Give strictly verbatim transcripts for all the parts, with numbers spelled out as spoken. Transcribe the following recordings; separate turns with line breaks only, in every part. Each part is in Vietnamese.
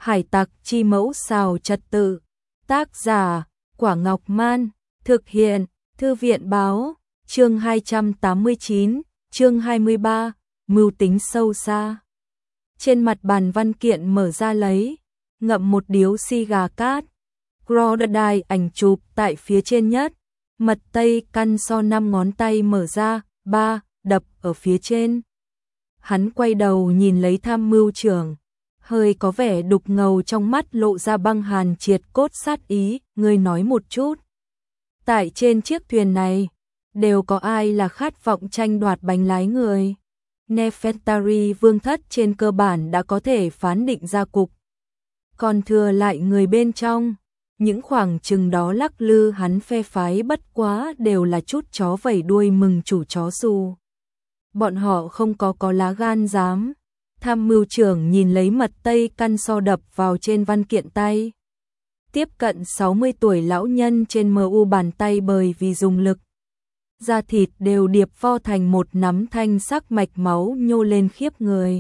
Hải tặc chi mẫu xào trật tự. Tác giả, Quả Ngọc Man. Thực hiện, Thư viện báo. Chương hai trăm tám mươi chín, chương hai mươi ba, mưu tính sâu xa. Trên mặt bàn văn kiện mở ra lấy, ngậm một điếu xì gà cát. Crocodile ảnh chụp tại phía trên nhất. Mật tây căn so năm ngón tay mở ra, ba, đập ở phía trên. Hắn quay đầu nhìn lấy tham mưu trưởng, hơi có vẻ đục ngầu trong mắt lộ ra băng hàn triệt cốt sát ý, ngươi nói một chút. Tại trên chiếc thuyền này, đều có ai là khát vọng tranh đoạt bánh lái người? Nefertari vương thất trên cơ bản đã có thể phán định ra cục. Còn thừa lại người bên trong, những khoảng chừng đó lắc lư hắn phe phái bất quá đều là chút chó vẩy đuôi mừng chủ chó xù. Bọn họ không có có lá gan dám. Tham mưu trưởng nhìn lấy mật tây căn so đập vào trên văn kiện tay. Tiếp cận sáu mươi tuổi lão nhân trên mờ u bàn tay bởi vì dùng lực. Da thịt đều điệp vo thành một nắm thanh sắc mạch máu nhô lên khiếp người.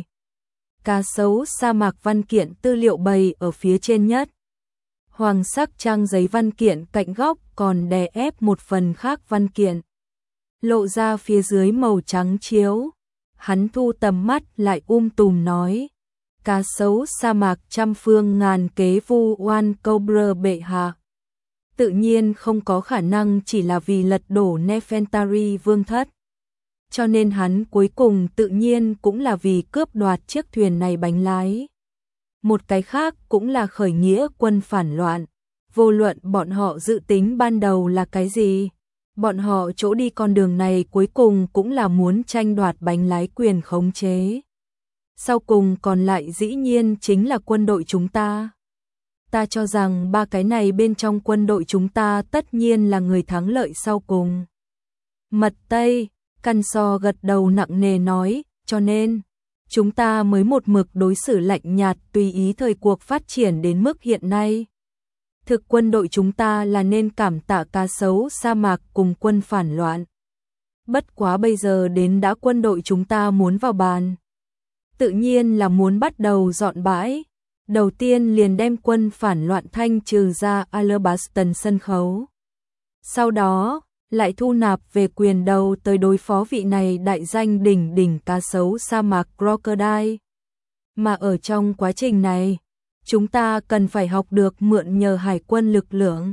Cá sấu sa mạc văn kiện tư liệu bày ở phía trên nhất. Hoàng sắc trang giấy văn kiện cạnh góc còn đè ép một phần khác văn kiện. Lộ ra phía dưới màu trắng chiếu. Hắn thu tầm mắt lại um tùm nói. Cá sấu sa mạc trăm phương ngàn kế vu oan Cobra bệ hạ. Tự nhiên không có khả năng chỉ là vì lật đổ Nefertari vương thất. Cho nên hắn cuối cùng tự nhiên cũng là vì cướp đoạt chiếc thuyền này bánh lái. Một cái khác cũng là khởi nghĩa quân phản loạn. Vô luận bọn họ dự tính ban đầu là cái gì. Bọn họ chỗ đi con đường này cuối cùng cũng là muốn tranh đoạt bánh lái quyền khống chế. Sau cùng còn lại dĩ nhiên chính là quân đội chúng ta. Ta cho rằng ba cái này bên trong quân đội chúng ta tất nhiên là người thắng lợi sau cùng. Mật tây, căn so gật đầu nặng nề nói, cho nên, chúng ta mới một mực đối xử lạnh nhạt tùy ý thời cuộc phát triển đến mức hiện nay. Thực quân đội chúng ta là nên cảm tạ cá sấu sa mạc cùng quân phản loạn. Bất quá bây giờ đến đã quân đội chúng ta muốn vào bàn. Tự nhiên là muốn bắt đầu dọn bãi. Đầu tiên liền đem quân phản loạn thanh trừ ra Alabaston sân khấu. Sau đó, lại thu nạp về quyền đầu tới đối phó vị này đại danh đỉnh đỉnh cá sấu sa mạc Crocodile. Mà ở trong quá trình này, chúng ta cần phải học được mượn nhờ hải quân lực lượng.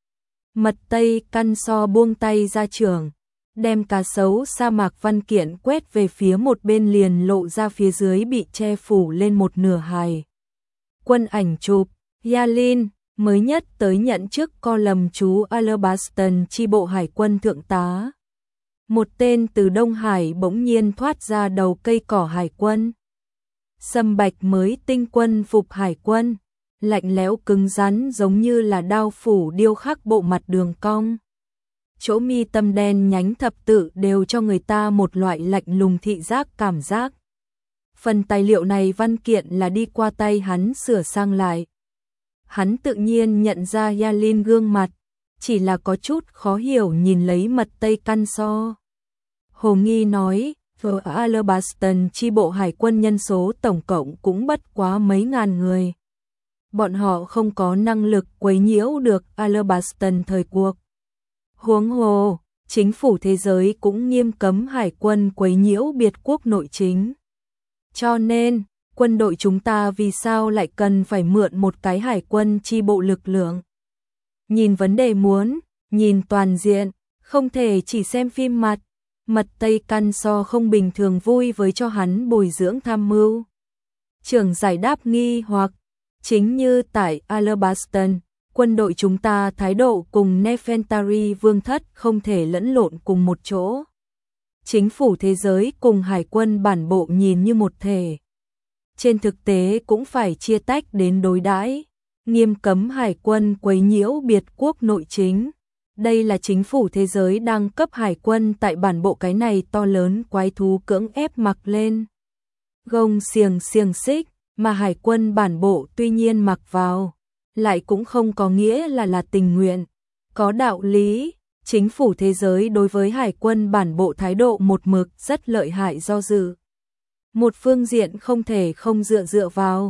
Mật tây căn so buông tay ra trường, đem cá sấu sa mạc văn kiện quét về phía một bên liền lộ ra phía dưới bị che phủ lên một nửa hài. Quân ảnh chụp, Yalin, mới nhất tới nhận chức co lầm chú Alabaston chi bộ hải quân thượng tá. Một tên từ Đông Hải bỗng nhiên thoát ra đầu cây cỏ hải quân. Sâm bạch mới tinh quân phục hải quân, lạnh lẽo cứng rắn giống như là đao phủ điêu khắc bộ mặt đường cong. Chỗ mi tâm đen nhánh thập tự đều cho người ta một loại lạnh lùng thị giác cảm giác. Phần tài liệu này văn kiện là đi qua tay hắn sửa sang lại. Hắn tự nhiên nhận ra Yalin gương mặt, chỉ là có chút khó hiểu nhìn lấy mật tây căn so. Hồ Nghi nói, ở Alabaston chi bộ hải quân nhân số tổng cộng cũng bất quá mấy ngàn người. Bọn họ không có năng lực quấy nhiễu được Alabaston thời cuộc. Huống hồ, chính phủ thế giới cũng nghiêm cấm hải quân quấy nhiễu biệt quốc nội chính. Cho nên, quân đội chúng ta vì sao lại cần phải mượn một cái hải quân chi bộ lực lượng? Nhìn vấn đề muốn, nhìn toàn diện, không thể chỉ xem phim mặt. Mật tây căn so không bình thường vui với cho hắn bồi dưỡng tham mưu. Trưởng giải đáp nghi hoặc, chính như tại Alabaston, quân đội chúng ta thái độ cùng Nefertari vương thất không thể lẫn lộn cùng một chỗ. Chính phủ thế giới cùng hải quân bản bộ nhìn như một thể. Trên thực tế cũng phải chia tách đến đối đãi, nghiêm cấm hải quân quấy nhiễu biệt quốc nội chính. Đây là chính phủ thế giới đang cấp hải quân tại bản bộ cái này to lớn quái thú cưỡng ép mặc lên. Gông xiềng xiềng xích, mà hải quân bản bộ tuy nhiên mặc vào, lại cũng không có nghĩa là là tình nguyện. Có đạo lý, chính phủ thế giới đối với hải quân bản bộ thái độ một mực rất lợi hại do dự. Một phương diện không thể không dựa dựa vào,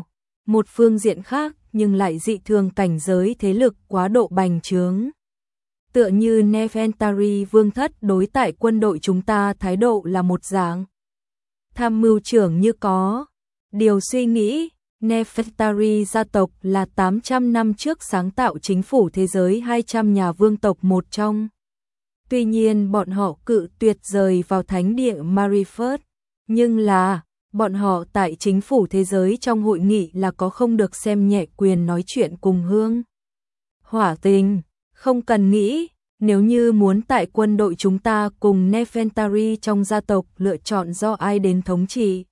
Một phương diện khác nhưng lại dị thường cảnh giới thế lực quá độ bành trướng. Tựa như Nefertari vương thất đối tại quân đội chúng ta thái độ là một dạng. Tham mưu trưởng như có điều suy nghĩ, Nefertari gia tộc là tám trăm năm trước sáng tạo chính phủ thế giới hai trăm nhà vương tộc một trong. Tuy nhiên bọn họ cự tuyệt rời vào thánh địa Mariford, nhưng là bọn họ tại chính phủ thế giới trong hội nghị là có không được xem nhẹ quyền nói chuyện cùng hương. Hỏa tình, không cần nghĩ, nếu như muốn tại quân đội chúng ta cùng Nefertari trong gia tộc lựa chọn do ai đến thống trị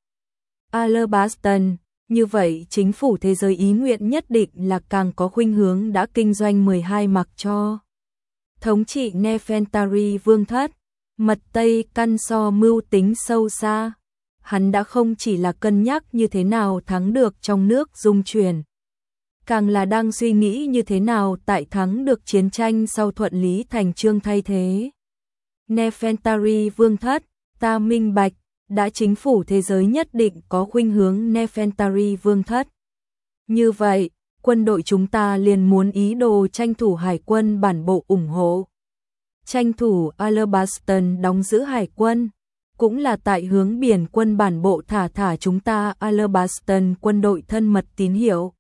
Alabastan, như vậy chính phủ thế giới ý nguyện nhất định là càng có khuynh hướng đã kinh doanh mười hai mặc cho. Thống trị Nefertari vương thất, mật Tây căn so mưu tính sâu xa. Hắn đã không chỉ là cân nhắc như thế nào thắng được trong nước dung chuyển, càng là đang suy nghĩ như thế nào tại thắng được chiến tranh sau thuận lý thành chương thay thế. Nefertari vương thất, ta minh bạch, đã chính phủ thế giới nhất định có khuynh hướng Nefertari vương thất. Như vậy, quân đội chúng ta liền muốn ý đồ tranh thủ hải quân bản bộ ủng hộ. Tranh thủ Alabastan đóng giữ hải quân, cũng là tại hướng biển quân bản bộ thả thả chúng ta Alabastan quân đội thân mật tín hiệu.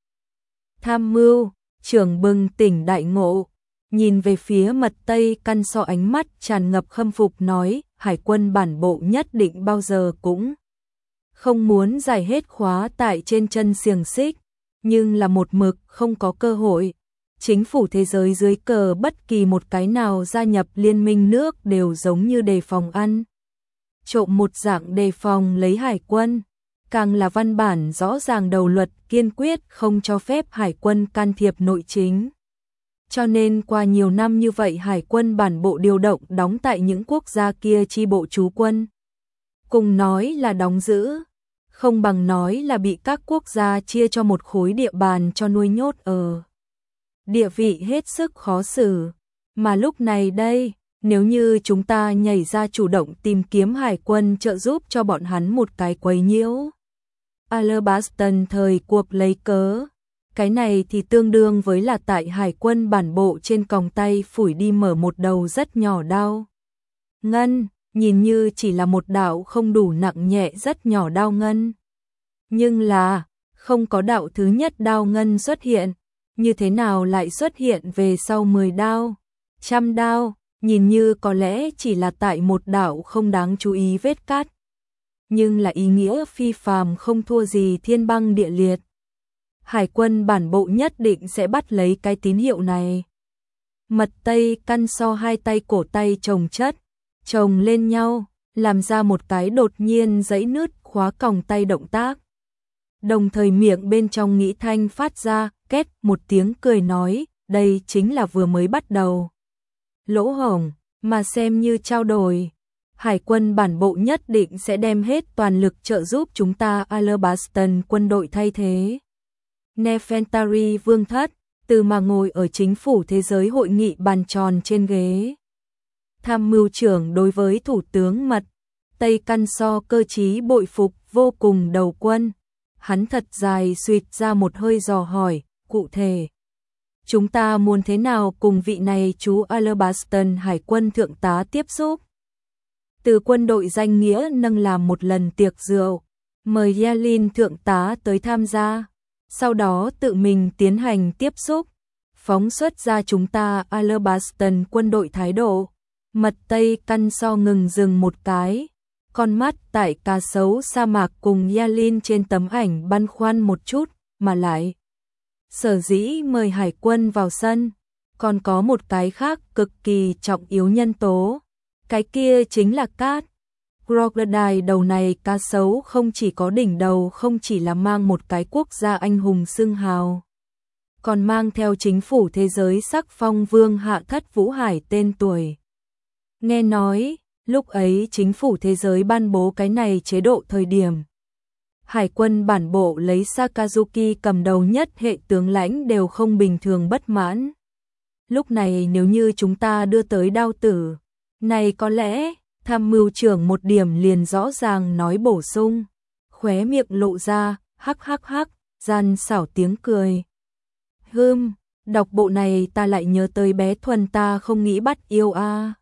Tham mưu, trưởng bừng tỉnh đại ngộ, nhìn về phía mật Tây căn so ánh mắt tràn ngập khâm phục nói, hải quân bản bộ nhất định bao giờ cũng không muốn giải hết khóa tại trên chân xiềng xích, nhưng là một mực không có cơ hội. Chính phủ thế giới dưới cờ bất kỳ một cái nào gia nhập liên minh nước đều giống như đề phòng ăn trộm một dạng đề phòng lấy hải quân, càng là văn bản rõ ràng đầu luật kiên quyết không cho phép hải quân can thiệp nội chính. Cho nên qua nhiều năm như vậy hải quân bản bộ điều động đóng tại những quốc gia kia chi bộ trú quân. Cùng nói là đóng giữ, không bằng nói là bị các quốc gia chia cho một khối địa bàn cho nuôi nhốt ở. Địa vị hết sức khó xử, mà lúc này đây, nếu như chúng ta nhảy ra chủ động tìm kiếm hải quân trợ giúp cho bọn hắn một cái quấy nhiễu Alabastan thời cuộc lấy cớ, cái này thì tương đương với là tại hải quân bản bộ trên còng tay phủi đi mở một đầu rất nhỏ đao ngân, nhìn như chỉ là một đạo không đủ nặng nhẹ rất nhỏ đao ngân. Nhưng là, không có đạo thứ nhất đao ngân xuất hiện, như thế nào lại xuất hiện về sau mười đao, trăm đao, nhìn như có lẽ chỉ là tại một đạo không đáng chú ý vết cắt. Nhưng là ý nghĩa phi phàm không thua gì thiên băng địa liệt. Hải quân bản bộ nhất định sẽ bắt lấy cái tín hiệu này. Mật Tây căn so hai tay cổ tay chồng chất, chồng lên nhau, làm ra một cái đột nhiên giãy nứt khóa còng tay động tác. Đồng thời miệng bên trong nghĩ thanh phát ra, két một tiếng cười nói, đây chính là vừa mới bắt đầu. Lỗ hổng, mà xem như trao đổi. Hải quân bản bộ nhất định sẽ đem hết toàn lực trợ giúp chúng ta Alabastan quân đội thay thế. Nefertari vương thất, từ mà ngồi ở chính phủ thế giới hội nghị bàn tròn trên ghế. Tham mưu trưởng đối với thủ tướng mật Tây căn so cơ trí bội phục vô cùng đầu quân. Hắn thật dài suýt ra một hơi dò hỏi, cụ thể. Chúng ta muốn thế nào cùng vị này chú Alabastan hải quân thượng tá tiếp xúc? Từ quân đội danh nghĩa nâng làm một lần tiệc rượu, mời Yalin thượng tá tới tham gia, sau đó tự mình tiến hành tiếp xúc, phóng xuất ra chúng ta Alabastan quân đội thái độ. Mật Tây căn so ngừng dừng một cái, con mắt tại cá sấu sa mạc cùng Yalin trên tấm ảnh băn khoăn một chút, mà lại. Sở dĩ mời hải quân vào sân, còn có một cái khác cực kỳ trọng yếu nhân tố. Cái kia chính là cát. Crocodile đầu này cá sấu không chỉ có đỉnh đầu không chỉ là mang một cái quốc gia anh hùng xưng hào, còn mang theo chính phủ thế giới sắc phong vương hạ thất Vũ Hải tên tuổi. Nghe nói, lúc ấy chính phủ thế giới ban bố cái này chế độ thời điểm. Hải quân bản bộ lấy Sakazuki cầm đầu nhất hệ tướng lãnh đều không bình thường bất mãn. Lúc này nếu như chúng ta đưa tới đao tử, này có lẽ, tham mưu trưởng một điểm liền rõ ràng nói bổ sung, khóe miệng lộ ra, hắc hắc hắc, gian xảo tiếng cười. Hưm, đọc bộ này ta lại nhớ tới bé Thuần ta không nghĩ bắt yêu a.